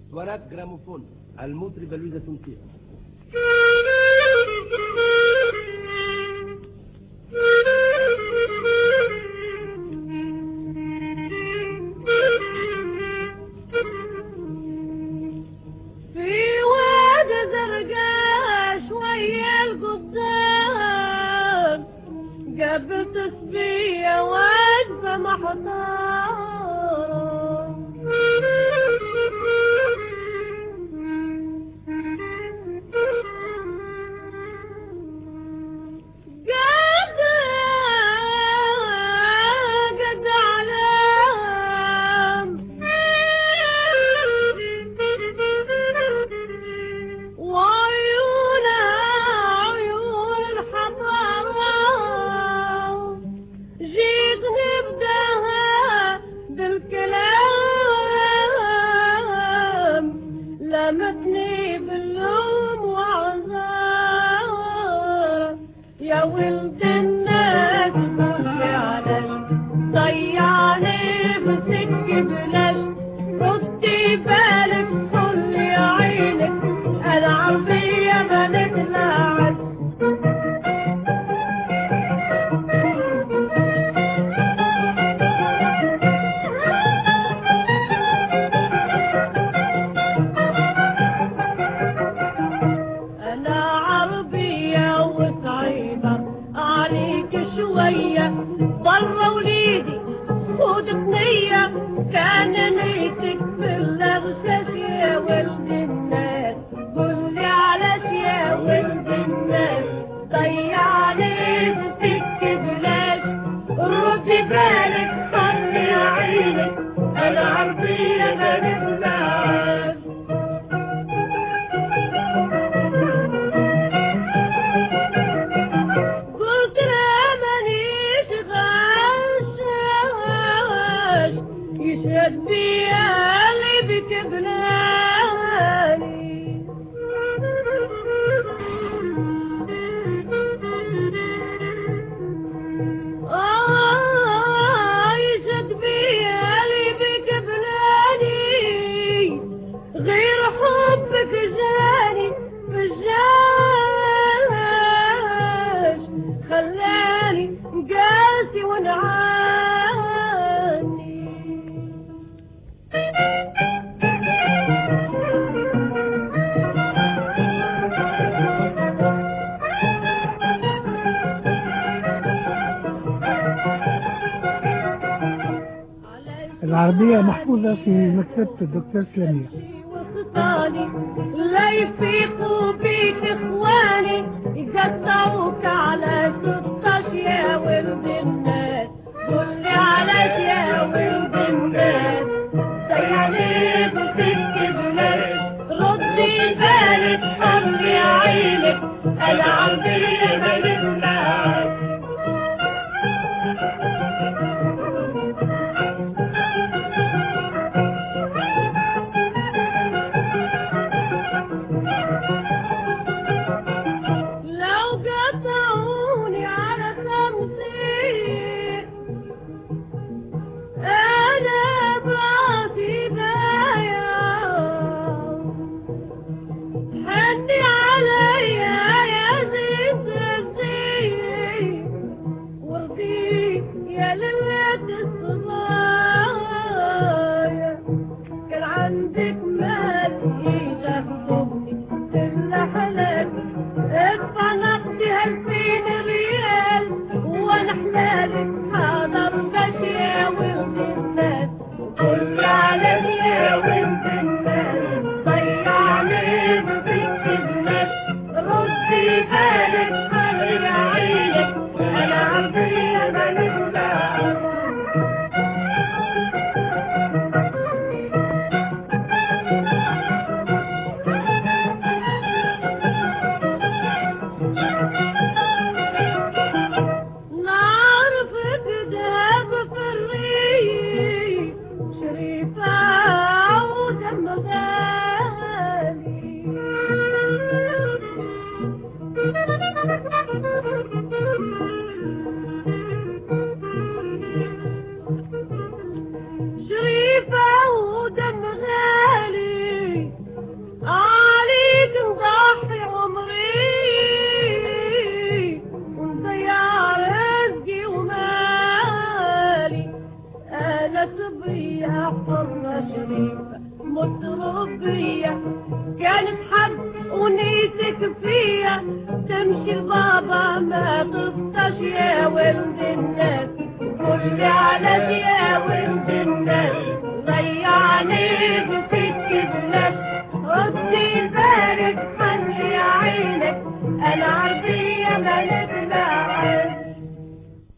اسطوانات جراموفون المطربة لويزا تونسية. في واد زرقاء شوية القدام قبل تصبية واقفة محطارة لمتني باللوم وعذار يا ولد الناس قولي علي ضيعني بسك بلاش ردي بالك قولي عينك انا عربية ما نتلاعب شوية برا وليدي خود بنية كان نيتك باللغسس يا ولد الناس قولي علاش يا ولد الناس ضيعني بسك بلاش ردي بالك خلي عينك انا عربية ما نبلاش يشدي قلبي كبلاني يشد بي قلبي كبلاني غير حبك جاني بجاش خلاني قاسي ونعاني العربية محفوظة في مكتبة الدكتور سلمية. لا يفيقوا بيك اخواني يقطعوك على 16 يا ولد الناس قولي علاش يا ولد الناس ضيعني بسك بلاش ردي بالك خلي عينك انا عربية ما نبلاش حني عليا يا حرة شريفة متربية كانت حد ونيتك فيا تمشي بابا ما تبطش يا ولد الناس كل